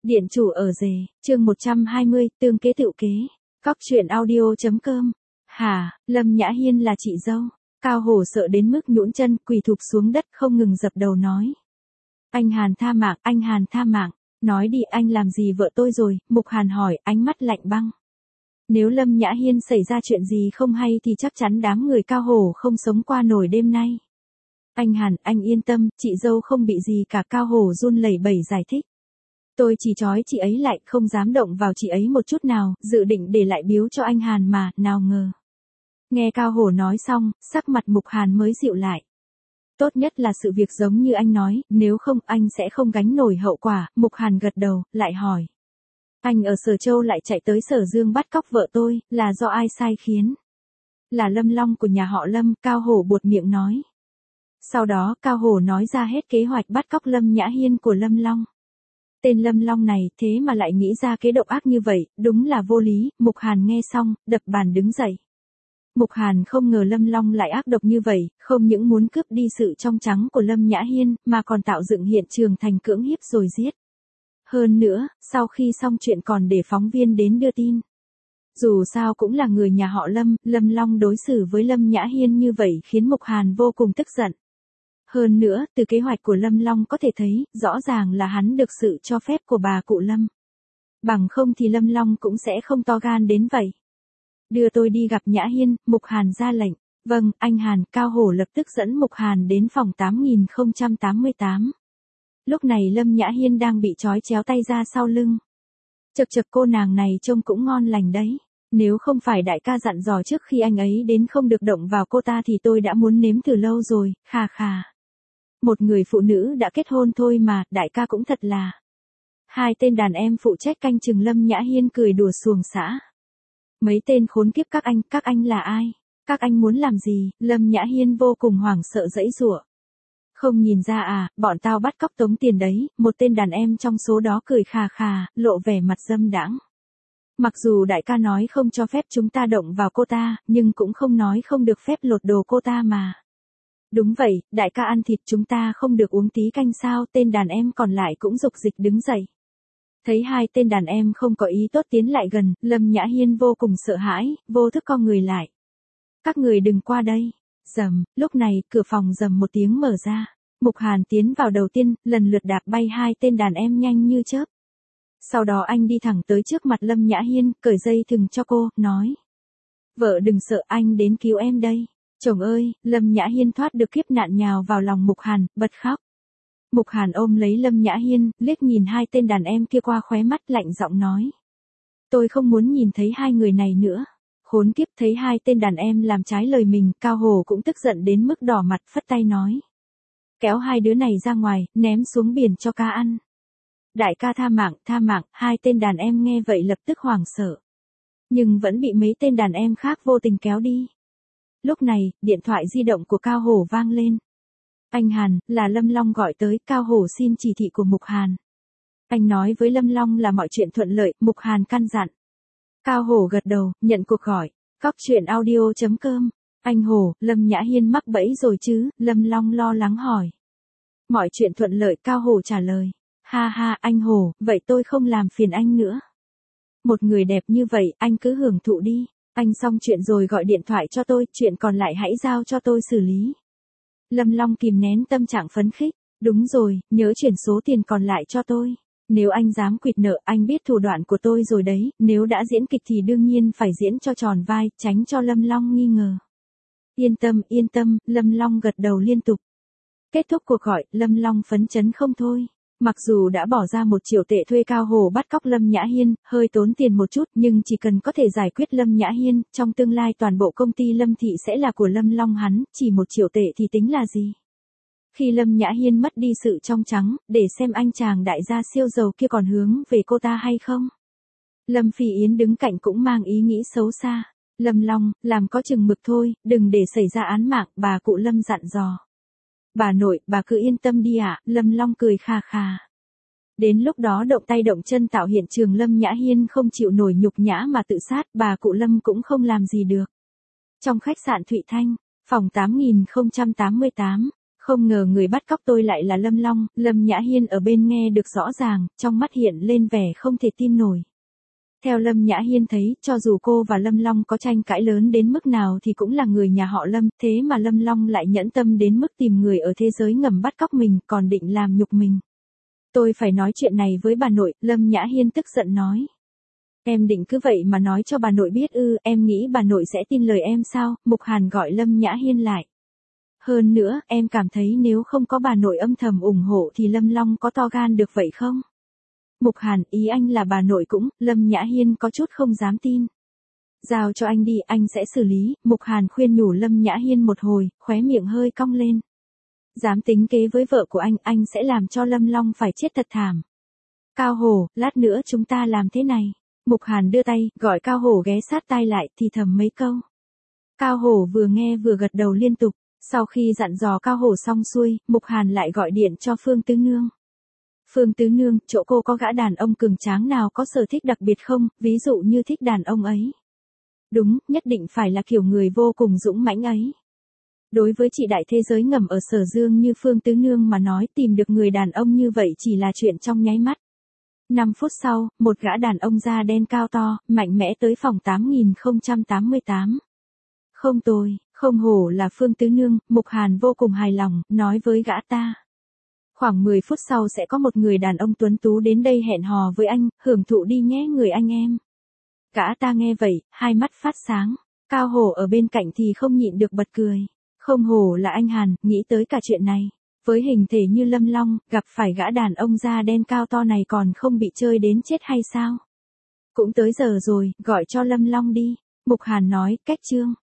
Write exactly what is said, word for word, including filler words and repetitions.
Điện chủ ở rể, chương một trăm hai mươi, tương kế tựu kế. Cóc truyện audio.com. Hả, Lâm Nhã Hiên là chị dâu. Cao Hổ sợ đến mức nhũn chân, quỳ thụp xuống đất không ngừng dập đầu nói. Anh Hàn tha mạng, anh Hàn tha mạng. Nói đi, anh làm gì vợ tôi rồi? Mục Hàn hỏi, ánh mắt lạnh băng. Nếu Lâm Nhã Hiên xảy ra chuyện gì không hay thì chắc chắn đám người Cao Hổ không sống qua nổi đêm nay. Anh Hàn, anh yên tâm, chị dâu không bị gì cả. Cao Hổ run lẩy bẩy giải thích. Tôi chỉ trói chị ấy lại, không dám động vào chị ấy một chút nào, dự định để lại biếu cho anh Hàn mà, nào ngờ. Nghe Cao Hổ nói xong, sắc mặt Mục Hàn mới dịu lại. Tốt nhất là sự việc giống như anh nói, nếu không anh sẽ không gánh nổi hậu quả. Mục Hàn gật đầu, lại hỏi. Anh ở Sở Châu lại chạy tới Sở Dương bắt cóc vợ tôi, là do ai sai khiến? Là Lâm Long của nhà họ Lâm, Cao Hổ buột miệng nói. Sau đó Cao Hổ nói ra hết kế hoạch bắt cóc Lâm Nhã Hiên của Lâm Long. Tên Lâm Long này thế mà lại nghĩ ra kế độc ác như vậy, đúng là vô lý. Mục Hàn nghe xong, đập bàn đứng dậy. Mục Hàn không ngờ Lâm Long lại ác độc như vậy, không những muốn cướp đi sự trong trắng của Lâm Nhã Hiên, mà còn tạo dựng hiện trường thành cưỡng hiếp rồi giết. Hơn nữa, sau khi xong chuyện còn để phóng viên đến đưa tin. Dù sao cũng là người nhà họ Lâm, Lâm Long đối xử với Lâm Nhã Hiên như vậy khiến Mục Hàn vô cùng tức giận. Hơn nữa, từ kế hoạch của Lâm Long có thể thấy, rõ ràng là hắn được sự cho phép của bà cụ Lâm. Bằng không thì Lâm Long cũng sẽ không to gan đến vậy. Đưa tôi đi gặp Nhã Hiên, Mục Hàn ra lệnh. Vâng, anh Hàn. Cao Hổ lập tức dẫn Mục Hàn đến phòng tám nghìn không trăm tám mươi tám. Lúc này Lâm Nhã Hiên đang bị trói chéo tay ra sau lưng. Chật chật, cô nàng này trông cũng ngon lành đấy. Nếu không phải đại ca dặn dò trước khi anh ấy đến không được động vào cô ta thì tôi đã muốn nếm từ lâu rồi, khà khà. Một người phụ nữ đã kết hôn thôi mà, đại ca cũng thật là. Hai tên đàn em phụ trách canh chừng Lâm Nhã Hiên cười đùa xuồng xã. Mấy tên khốn kiếp các anh, các anh là ai? Các anh muốn làm gì? Lâm Nhã Hiên vô cùng hoảng sợ giãy giụa. Không nhìn ra à, bọn tao bắt cóc tống tiền đấy. Một tên đàn em trong số đó cười khà khà, lộ vẻ mặt dâm đãng. Mặc dù đại ca nói không cho phép chúng ta động vào cô ta, nhưng cũng không nói không được phép lột đồ cô ta mà. Đúng vậy, đại ca ăn thịt chúng ta không được uống tí canh sao? Tên đàn em còn lại cũng rục dịch đứng dậy. Thấy hai tên đàn em không có ý tốt tiến lại gần, Lâm Nhã Hiên vô cùng sợ hãi, vô thức co người lại. Các người đừng qua đây. Rầm, lúc này, cửa phòng rầm một tiếng mở ra. Mục Hàn tiến vào đầu tiên, lần lượt đạp bay hai tên đàn em nhanh như chớp. Sau đó anh đi thẳng tới trước mặt Lâm Nhã Hiên, cởi dây thừng cho cô, nói. Vợ đừng sợ, anh đến cứu em đây. Chồng ơi, Lâm Nhã Hiên thoát được kiếp nạn nhào vào lòng Mục Hàn, bật khóc. Mục Hàn ôm lấy Lâm Nhã Hiên, liếc nhìn hai tên đàn em kia qua khóe mắt lạnh giọng nói. Tôi không muốn nhìn thấy hai người này nữa. Khốn kiếp, thấy hai tên đàn em làm trái lời mình, Cao Hổ cũng tức giận đến mức đỏ mặt, phất tay nói. Kéo hai đứa này ra ngoài, ném xuống biển cho cá ăn. Đại ca tha mạng, tha mạng, hai tên đàn em nghe vậy lập tức hoảng sợ. Nhưng vẫn bị mấy tên đàn em khác vô tình kéo đi. Lúc này, điện thoại di động của Cao Hổ vang lên. Anh Hàn, là Lâm Long gọi tới. Cao Hổ xin chỉ thị của Mục Hàn. Anh nói với Lâm Long là mọi chuyện thuận lợi. Mục Hàn căn dặn. Cao Hổ gật đầu, nhận cuộc gọi. Cóc truyện audio.com. Anh Hổ, Lâm Nhã Hiên mắc bẫy rồi chứ? Lâm Long lo lắng hỏi. Mọi chuyện thuận lợi. Cao Hổ trả lời. Ha ha, anh Hổ, vậy tôi không làm phiền anh nữa. Một người đẹp như vậy, anh cứ hưởng thụ đi. Anh xong chuyện rồi gọi điện thoại cho tôi, chuyện còn lại hãy giao cho tôi xử lý. Lâm Long kìm nén tâm trạng phấn khích. Đúng rồi, nhớ chuyển số tiền còn lại cho tôi. Nếu anh dám quỵt nợ, anh biết thủ đoạn của tôi rồi đấy. Nếu đã diễn kịch thì đương nhiên phải diễn cho tròn vai, tránh cho Lâm Long nghi ngờ. Yên tâm, yên tâm, Lâm Long gật đầu liên tục. Kết thúc cuộc gọi, Lâm Long phấn chấn không thôi. Mặc dù đã bỏ ra một triệu tệ thuê Cao Hổ bắt cóc Lâm Nhã Hiên, hơi tốn tiền một chút, nhưng chỉ cần có thể giải quyết Lâm Nhã Hiên, trong tương lai toàn bộ công ty Lâm Thị sẽ là của Lâm Long hắn, chỉ một triệu tệ thì tính là gì? Khi Lâm Nhã Hiên mất đi sự trong trắng, để xem anh chàng đại gia siêu giàu kia còn hướng về cô ta hay không? Lâm Phi Yến đứng cạnh cũng mang ý nghĩ xấu xa. Lâm Long, làm có chừng mực thôi, đừng để xảy ra án mạng, bà cụ Lâm dặn dò. Bà nội, bà cứ yên tâm đi ạ. Lâm Long cười kha kha. Đến lúc đó động tay động chân tạo hiện trường Lâm Nhã Hiên không chịu nổi nhục nhã mà tự sát, bà cụ Lâm cũng không làm gì được. Trong khách sạn Thụy Thanh, phòng tám nghìn không trăm tám mươi tám, Không ngờ người bắt cóc tôi lại là Lâm Long. Lâm Nhã Hiên ở bên nghe được rõ ràng, trong mắt hiện lên vẻ không thể tin nổi. Theo Lâm Nhã Hiên thấy, cho dù cô và Lâm Long có tranh cãi lớn đến mức nào thì cũng là người nhà họ Lâm, thế mà Lâm Long lại nhẫn tâm đến mức tìm người ở thế giới ngầm bắt cóc mình, còn định làm nhục mình. Tôi phải nói chuyện này với bà nội, Lâm Nhã Hiên tức giận nói. Em định cứ vậy mà nói cho bà nội biết ư, em nghĩ bà nội sẽ tin lời em sao? Mục Hàn gọi Lâm Nhã Hiên lại. Hơn nữa, em cảm thấy nếu không có bà nội âm thầm ủng hộ thì Lâm Long có to gan được vậy không? Mục Hàn, ý anh là bà nội cũng, Lâm Nhã Hiên có chút không dám tin. Giao cho anh đi, anh sẽ xử lý, Mục Hàn khuyên nhủ Lâm Nhã Hiên một hồi, khóe miệng hơi cong lên. Dám tính kế với vợ của anh, anh sẽ làm cho Lâm Long phải chết thật thảm. Cao Hổ, lát nữa chúng ta làm thế này. Mục Hàn đưa tay, gọi Cao Hổ ghé sát tai lại, thì thầm mấy câu. Cao Hổ vừa nghe vừa gật đầu liên tục, sau khi dặn dò Cao Hổ xong xuôi, Mục Hàn lại gọi điện cho Phương Tứ Nương. Phương Tứ Nương, chỗ cô có gã đàn ông cường tráng nào có sở thích đặc biệt không, ví dụ như thích đàn ông ấy. Đúng, nhất định phải là kiểu người vô cùng dũng mãnh ấy. Đối với chị đại thế giới ngầm ở Sở Dương như Phương Tứ Nương mà nói, tìm được người đàn ông như vậy chỉ là chuyện trong nháy mắt. năm phút sau, một gã đàn ông da đen cao to, mạnh mẽ tới phòng tám nghìn không trăm tám mươi tám. Không tồi, không hổ là Phương Tứ Nương, Mục Hàn vô cùng hài lòng, nói với gã ta. Khoảng mười phút sau sẽ có một người đàn ông tuấn tú đến đây hẹn hò với anh, hưởng thụ đi nhé người anh em. Gã ta nghe vậy, hai mắt phát sáng. Cao Hổ ở bên cạnh thì không nhịn được bật cười. Không hổ là anh Hàn, nghĩ tới cả chuyện này. Với hình thể như Lâm Long, gặp phải gã đàn ông da đen cao to này còn không bị chơi đến chết hay sao? Cũng tới giờ rồi, gọi cho Lâm Long đi. Mục Hàn nói, cách chương.